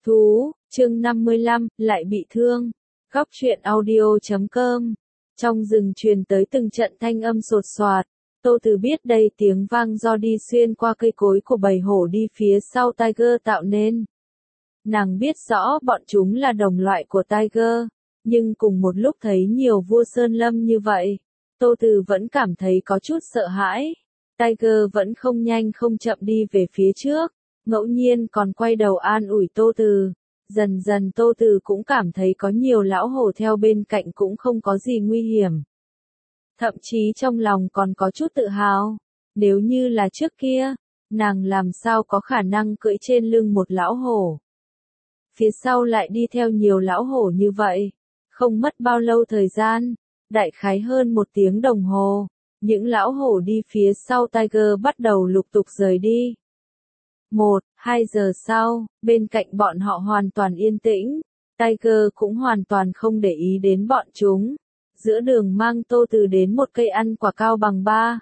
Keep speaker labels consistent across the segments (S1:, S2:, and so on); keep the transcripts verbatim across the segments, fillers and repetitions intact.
S1: Thú, chương năm mươi lăm, lại bị thương. Góc truyện audio chấm com. Trong rừng truyền tới từng trận thanh âm sột soạt. Tô Từ biết đây tiếng vang do đi xuyên qua cây cối của bầy hổ đi phía sau Tiger tạo nên. Nàng biết rõ bọn chúng là đồng loại của Tiger, nhưng cùng một lúc thấy nhiều vua sơn lâm như vậy, Tô Từ vẫn cảm thấy có chút sợ hãi. Tiger vẫn không nhanh không chậm đi về phía trước, ngẫu nhiên còn quay đầu an ủi Tô Từ. Dần dần Tô Từ cũng cảm thấy có nhiều lão hổ theo bên cạnh cũng không có gì nguy hiểm. Thậm chí trong lòng còn có chút tự hào. Nếu như là trước kia, nàng làm sao có khả năng cưỡi trên lưng một lão hổ. Phía sau lại đi theo nhiều lão hổ như vậy. Không mất bao lâu thời gian, đại khái hơn một tiếng đồng hồ, những lão hổ đi phía sau Tiger bắt đầu lục tục rời đi. Một, hai giờ sau, bên cạnh bọn họ hoàn toàn yên tĩnh, Tiger cũng hoàn toàn không để ý đến bọn chúng. Giữa đường mang Tô Từ đến một cây ăn quả cao bằng ba.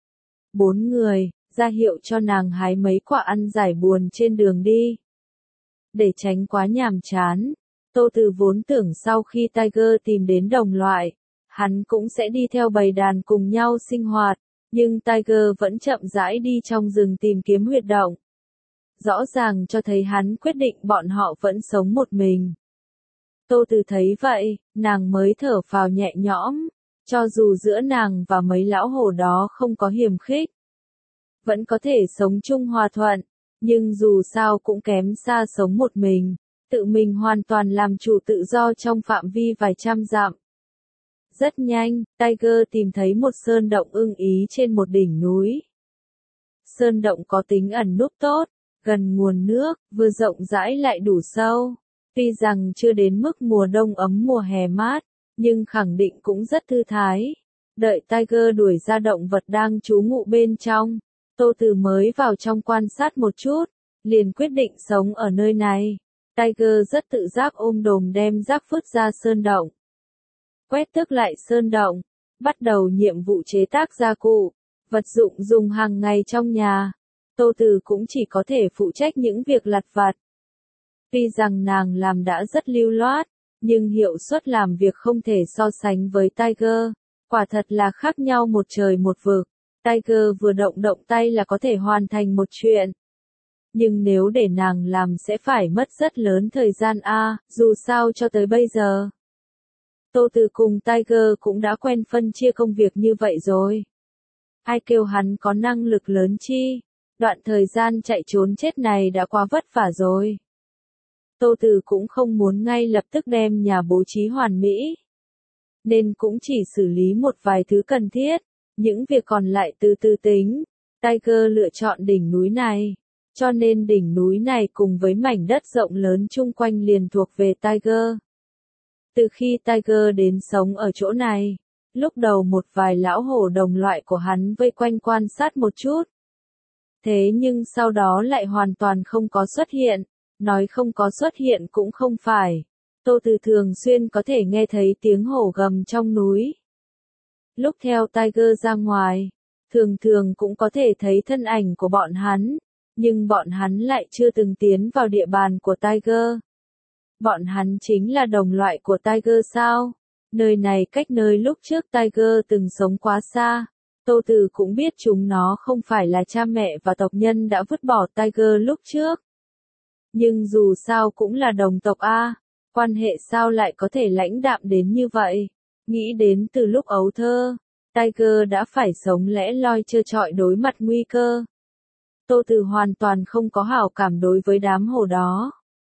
S1: Bốn người, ra hiệu cho nàng hái mấy quả ăn giải buồn trên đường đi. Để tránh quá nhàm chán, Tô Từ vốn tưởng sau khi Tiger tìm đến đồng loại, hắn cũng sẽ đi theo bầy đàn cùng nhau sinh hoạt, nhưng Tiger vẫn chậm rãi đi trong rừng tìm kiếm huyệt động. Rõ ràng cho thấy hắn quyết định bọn họ vẫn sống một mình. Tô Từ thấy vậy, nàng mới thở phào nhẹ nhõm, cho dù giữa nàng và mấy lão hổ đó không có hiềm khích, vẫn có thể sống chung hòa thuận, nhưng dù sao cũng kém xa sống một mình, tự mình hoàn toàn làm chủ tự do trong phạm vi vài trăm dặm. Rất nhanh, Tiger tìm thấy một sơn động ưng ý trên một đỉnh núi. Sơn động có tính ẩn núp tốt, gần nguồn nước, vừa rộng rãi lại đủ sâu. Tuy rằng chưa đến mức mùa đông ấm mùa hè mát, nhưng khẳng định cũng rất thư thái. Đợi Tiger đuổi ra động vật đang trú ngụ bên trong, Tô Từ mới vào trong quan sát một chút, liền quyết định sống ở nơi này. Tiger rất tự giác ôm đồm đem rác vứt ra sơn động. Quét tước lại sơn động, bắt đầu nhiệm vụ chế tác gia cụ, vật dụng dùng hàng ngày trong nhà. Tô Từ cũng chỉ có thể phụ trách những việc lặt vặt. Tuy rằng nàng làm đã rất lưu loát, nhưng hiệu suất làm việc không thể so sánh với Tiger. Quả thật là khác nhau một trời một vực. Tiger vừa động động tay là có thể hoàn thành một chuyện. Nhưng nếu để nàng làm sẽ phải mất rất lớn thời gian a, dù sao cho tới bây giờ. Tô Từ cùng Tiger cũng đã quen phân chia công việc như vậy rồi. Ai kêu hắn có năng lực lớn chi, đoạn thời gian chạy trốn chết này đã quá vất vả rồi. Tô Từ cũng không muốn ngay lập tức đem nhà bố trí hoàn mỹ, nên cũng chỉ xử lý một vài thứ cần thiết, những việc còn lại từ từ tính. Tiger lựa chọn đỉnh núi này, cho nên đỉnh núi này cùng với mảnh đất rộng lớn chung quanh liền thuộc về Tiger. Từ khi Tiger đến sống ở chỗ này, lúc đầu một vài lão hổ đồng loại của hắn vây quanh quan sát một chút. Thế nhưng sau đó lại hoàn toàn không có xuất hiện, nói không có xuất hiện cũng không phải. Tô Từ thường xuyên có thể nghe thấy tiếng hổ gầm trong núi. Lúc theo Tiger ra ngoài, thường thường cũng có thể thấy thân ảnh của bọn hắn, nhưng bọn hắn lại chưa từng tiến vào địa bàn của Tiger. Bọn hắn chính là đồng loại của Tiger sao? Nơi này cách nơi lúc trước Tiger từng sống quá xa. Tô Từ cũng biết chúng nó không phải là cha mẹ và tộc nhân đã vứt bỏ Tiger lúc trước. Nhưng dù sao cũng là đồng tộc a, quan hệ sao lại có thể lãnh đạm đến như vậy? Nghĩ đến từ lúc ấu thơ, Tiger đã phải sống lẻ loi trơ trọi đối mặt nguy cơ. Tô Từ hoàn toàn không có hảo cảm đối với đám hổ đó.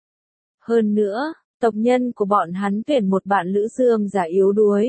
S1: Hơn nữa, tộc nhân của bọn hắn tuyển một bạn lữ dương giả yếu đuối.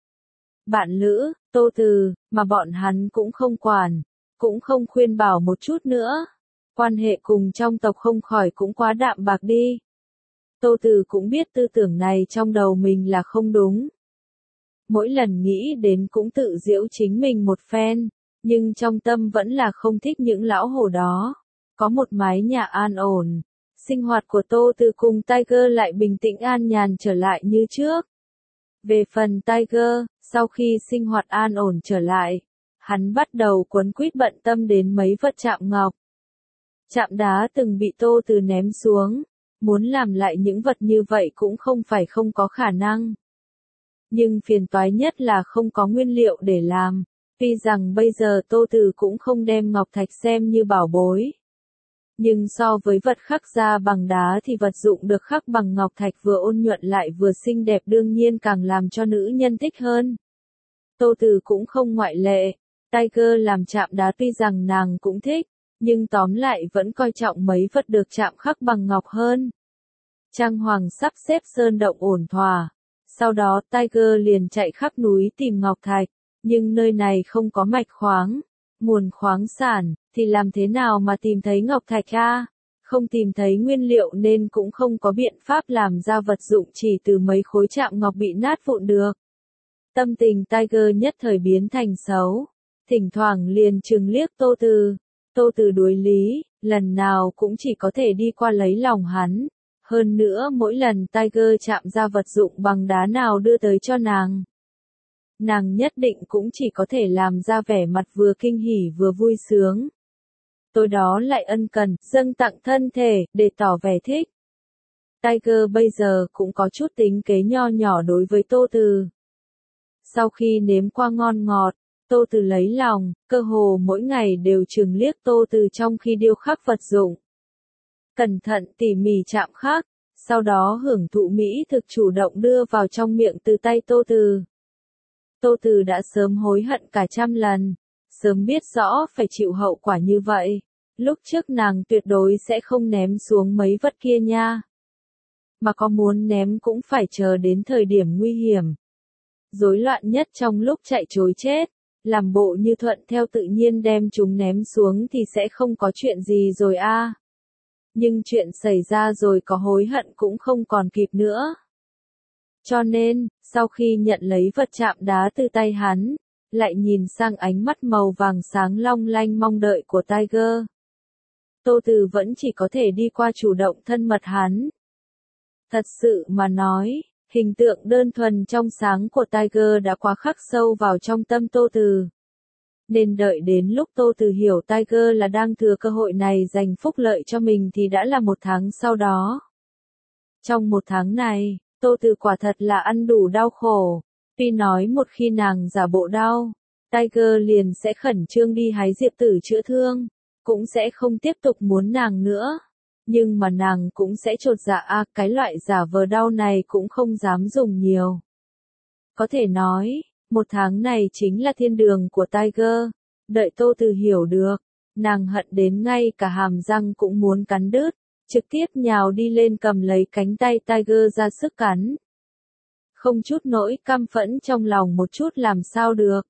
S1: Bạn lữ, Tô Từ, mà bọn hắn cũng không quản, cũng không khuyên bảo một chút nữa. Quan hệ cùng trong tộc không khỏi cũng quá đạm bạc đi. Tô Từ cũng biết tư tưởng này trong đầu mình là không đúng. Mỗi lần nghĩ đến cũng tự giễu chính mình một phen, nhưng trong tâm vẫn là không thích những lão hổ đó. Có một mái nhà an ổn, sinh hoạt của Tô Từ cùng Tiger lại bình tĩnh an nhàn trở lại như trước. Về phần Tiger, sau khi sinh hoạt an ổn trở lại, hắn bắt đầu quấn quýt bận tâm đến mấy vật chạm ngọc. Chạm đá từng bị Tô Từ ném xuống, Muốn làm lại những vật như vậy cũng không phải không có khả năng. Nhưng phiền toái nhất là không có nguyên liệu để làm. Tuy rằng bây giờ Tô Từ cũng không đem ngọc thạch xem như bảo bối. Nhưng so với vật khắc ra bằng đá thì vật dụng được khắc bằng ngọc thạch vừa ôn nhuận lại vừa xinh đẹp đương nhiên càng làm cho nữ nhân thích hơn. Tô Từ cũng không ngoại lệ. Tiger làm chạm đá tuy rằng nàng cũng thích, nhưng tóm lại vẫn coi trọng mấy vật được chạm khắc bằng ngọc hơn. Trang Hoàng sắp xếp sơn động ổn thỏa. Sau đó Tiger liền chạy khắp núi tìm ngọc thạch, nhưng nơi này không có mạch khoáng, nguồn khoáng sản, thì làm thế nào mà tìm thấy ngọc thạch a? Không tìm thấy nguyên liệu nên cũng không có biện pháp làm ra vật dụng chỉ từ mấy khối chạm ngọc bị nát vụn được. Tâm tình Tiger nhất thời biến thành xấu, thỉnh thoảng liền trừng liếc Tô Từ. Tô Từ đối lý, lần nào cũng chỉ có thể đi qua lấy lòng hắn. Hơn nữa mỗi lần Tiger chạm ra vật dụng bằng đá nào đưa tới cho nàng, nàng nhất định cũng chỉ có thể làm ra vẻ mặt vừa kinh hỉ vừa vui sướng. Tối đó lại ân cần, dâng tặng thân thể, để tỏ vẻ thích. Tiger bây giờ cũng có chút tính kế nho nhỏ đối với Tô Từ. Sau khi nếm qua ngon ngọt, Tô Từ lấy lòng, cơ hồ mỗi ngày đều trừng liếc Tô Từ trong khi điêu khắc vật dụng. Cẩn thận tỉ mỉ chạm khắc, sau đó hưởng thụ mỹ thực chủ động đưa vào trong miệng từ tay Tô Từ. Tô Từ đã sớm hối hận cả trăm lần, sớm biết rõ phải chịu hậu quả như vậy, lúc trước nàng tuyệt đối sẽ không ném xuống mấy vật kia nha. Mà có muốn ném cũng phải chờ đến thời điểm nguy hiểm. Rối loạn nhất trong lúc chạy trối chết, làm bộ như thuận theo tự nhiên đem chúng ném xuống thì sẽ không có chuyện gì rồi a. Nhưng chuyện xảy ra rồi có hối hận cũng không còn kịp nữa. Cho nên, sau khi nhận lấy vật chạm đá từ tay hắn, lại nhìn sang ánh mắt màu vàng sáng long lanh mong đợi của Tiger. Tô Từ vẫn chỉ có thể đi qua chủ động thân mật hắn. Thật sự mà nói, hình tượng đơn thuần trong sáng của Tiger đã quá khắc sâu vào trong tâm Tô Từ. Nên đợi đến lúc Tô Từ hiểu Tiger là đang thừa cơ hội này giành phúc lợi cho mình thì đã là một tháng sau đó. Trong một tháng này, Tô Từ quả thật là ăn đủ đau khổ. Tuy nói một khi nàng giả bộ đau, Tiger liền sẽ khẩn trương đi hái diệp tử chữa thương, cũng sẽ không tiếp tục muốn nàng nữa. Nhưng mà nàng cũng sẽ chột dạ a, cái loại giả vờ đau này cũng không dám dùng nhiều. Có thể nói, một tháng này chính là thiên đường của Tiger. Đợi Tô Từ hiểu được, nàng hận đến ngay cả hàm răng cũng muốn cắn đứt, trực tiếp nhào đi lên cầm lấy cánh tay Tiger ra sức cắn. Không chút nỗi căm phẫn trong lòng một chút làm sao được.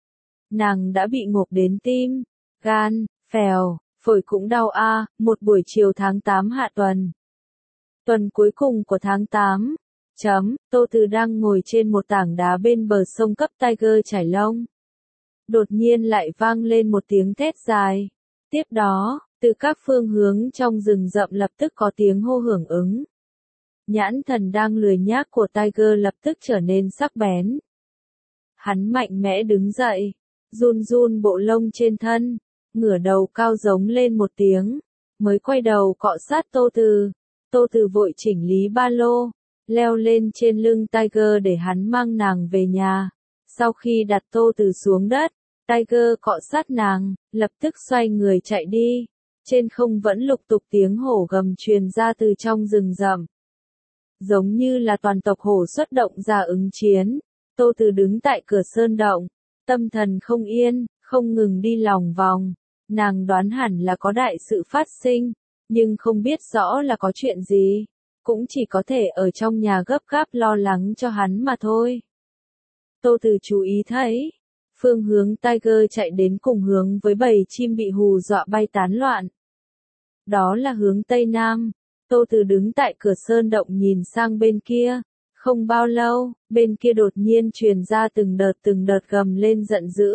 S1: Nàng đã bị ngộp đến tim, gan, phèo, phổi cũng đau a. Một buổi chiều tháng tám hạ tuần. Tuần cuối cùng của tháng tám. Chấm, Tô Từ đang ngồi trên một tảng đá bên bờ sông cấp Tiger chải lông. Đột nhiên lại vang lên một tiếng thét dài. Tiếp đó, từ các phương hướng trong rừng rậm lập tức có tiếng hô hưởng ứng. Nhãn thần đang lười nhác của Tiger lập tức trở nên sắc bén. Hắn mạnh mẽ đứng dậy, run run bộ lông trên thân, ngửa đầu cao giống lên một tiếng, mới quay đầu cọ sát Tô Từ. Tô Từ vội chỉnh lý ba lô, leo lên trên lưng Tiger để hắn mang nàng về nhà. Sau khi đặt Tô Từ xuống đất, Tiger cọ sát nàng, lập tức xoay người chạy đi. Trên không vẫn lục tục tiếng hổ gầm truyền ra từ trong rừng rậm. Giống như là toàn tộc hổ xuất động ra ứng chiến. Tô Từ đứng tại cửa sơn động, tâm thần không yên, không ngừng đi lòng vòng. Nàng đoán hẳn là có đại sự phát sinh, nhưng không biết rõ là có chuyện gì. Cũng chỉ có thể ở trong nhà gấp gáp lo lắng cho hắn mà thôi. Tô Từ chú ý thấy, phương hướng Tiger chạy đến cùng hướng với bầy chim bị hù dọa bay tán loạn. Đó là hướng Tây Nam. Tô Từ đứng tại cửa sơn động nhìn sang bên kia. Không bao lâu, bên kia đột nhiên truyền ra từng đợt từng đợt gầm lên giận dữ.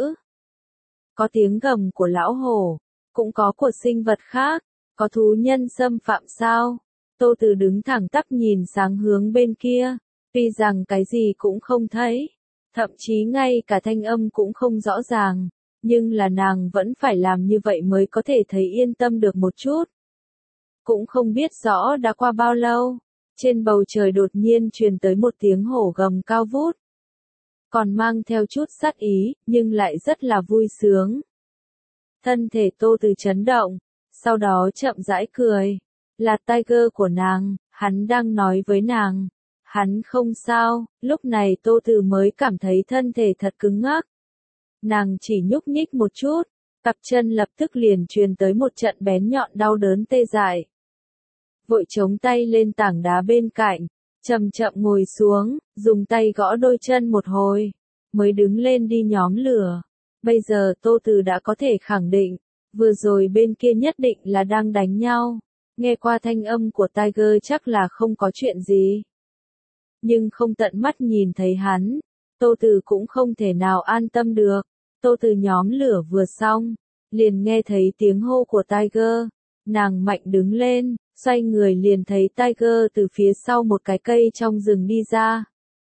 S1: Có tiếng gầm của lão hổ, cũng có của sinh vật khác, có thú nhân xâm phạm sao? Tô Từ đứng thẳng tắp nhìn sang hướng bên kia, tuy rằng cái gì cũng không thấy, thậm chí ngay cả thanh âm cũng không rõ ràng, nhưng là nàng vẫn phải làm như vậy mới có thể thấy yên tâm được một chút. Cũng không biết rõ đã qua bao lâu, trên bầu trời đột nhiên truyền tới một tiếng hổ gầm cao vút. Còn mang theo chút sát ý, nhưng lại rất là vui sướng. Thân thể Tô Từ chấn động, sau đó chậm rãi cười. Là Tiger của nàng, hắn đang nói với nàng. Hắn không sao, lúc này Tô Từ mới cảm thấy thân thể thật cứng ngắc. Nàng chỉ nhúc nhích một chút, cặp chân lập tức liền truyền tới một trận bén nhọn đau đớn tê dại. Vội chống tay lên tảng đá bên cạnh, chậm chậm ngồi xuống, dùng tay gõ đôi chân một hồi, mới đứng lên đi nhóm lửa. Bây giờ Tô Từ đã có thể khẳng định, vừa rồi bên kia nhất định là đang đánh nhau. Nghe qua thanh âm của Tiger chắc là không có chuyện gì. Nhưng không tận mắt nhìn thấy hắn, Tô Từ cũng không thể nào an tâm được. Tô Từ nhóm lửa vừa xong, liền nghe thấy tiếng hô của Tiger. Nàng mạnh đứng lên, xoay người liền thấy Tiger từ phía sau một cái cây trong rừng đi ra.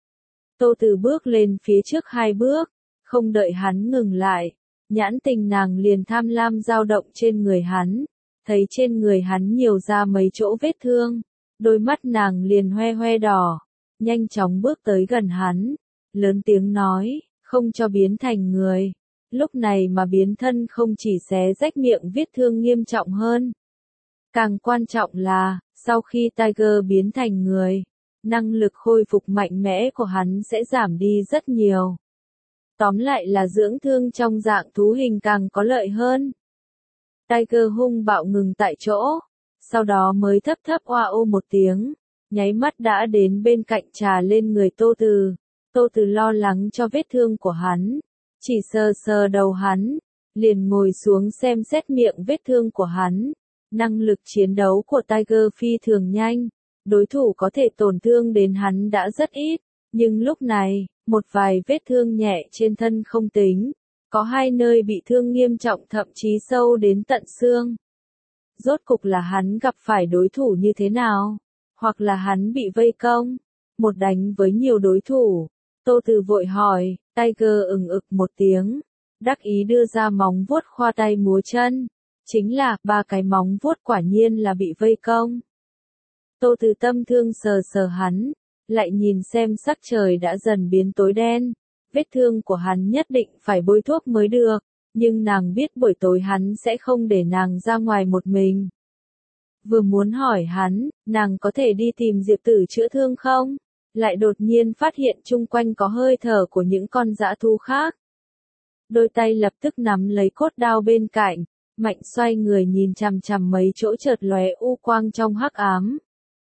S1: Tô Từ bước lên phía trước hai bước, không đợi hắn ngừng lại, nhãn tình nàng liền tham lam dao động trên người hắn, thấy trên người hắn nhiều ra mấy chỗ vết thương, đôi mắt nàng liền hoe hoe đỏ, nhanh chóng bước tới gần hắn, lớn tiếng nói, không cho biến thành người. Lúc này mà biến thân không chỉ xé rách miệng vết thương nghiêm trọng hơn. Càng quan trọng là, sau khi Tiger biến thành người, năng lực khôi phục mạnh mẽ của hắn sẽ giảm đi rất nhiều. Tóm lại là dưỡng thương trong dạng thú hình càng có lợi hơn. Tiger hung bạo ngừng tại chỗ, sau đó mới thấp thấp oa ô một tiếng, nháy mắt đã đến bên cạnh trà lên người Tô Từ. Tô Từ lo lắng cho vết thương của hắn, chỉ sờ sờ đầu hắn, liền ngồi xuống xem xét miệng vết thương của hắn. Năng lực chiến đấu của Tiger phi thường nhanh, đối thủ có thể tổn thương đến hắn đã rất ít, nhưng lúc này, một vài vết thương nhẹ trên thân không tính, có hai nơi bị thương nghiêm trọng thậm chí sâu đến tận xương. Rốt cục là hắn gặp phải đối thủ như thế nào? Hoặc là hắn bị vây công? Một đánh với nhiều đối thủ. Tô Từ vội hỏi, Tiger ừng ực một tiếng, đắc ý đưa ra móng vuốt khoa tay múa chân. Chính là, ba cái móng vuốt quả nhiên là bị vây công. Tô Từ tâm thương sờ sờ hắn, lại nhìn xem sắc trời đã dần biến tối đen. Vết thương của hắn nhất định phải bôi thuốc mới được, nhưng nàng biết buổi tối hắn sẽ không để nàng ra ngoài một mình. Vừa muốn hỏi hắn, nàng có thể đi tìm Diệp Tử chữa thương không? Lại đột nhiên phát hiện chung quanh có hơi thở của những con dã thú khác. Đôi tay lập tức nắm lấy cốt đao bên cạnh, mạnh xoay người nhìn chằm chằm mấy chỗ chợt lóe u quang trong hắc ám.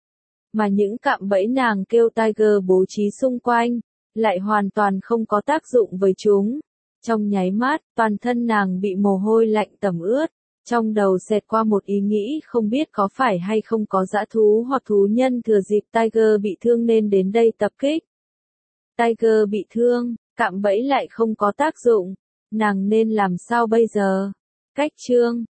S1: Mà những cạm bẫy nàng kêu Tiger bố trí xung quanh, lại hoàn toàn không có tác dụng với chúng. Trong nháy mắt, toàn thân nàng bị mồ hôi lạnh tẩm ướt, trong đầu xẹt qua một ý nghĩ không biết có phải hay không có dã thú hoặc thú nhân thừa dịp Tiger bị thương nên đến đây tập kích. Tiger bị thương, cạm bẫy lại không có tác dụng, nàng nên làm sao bây giờ? Cách chương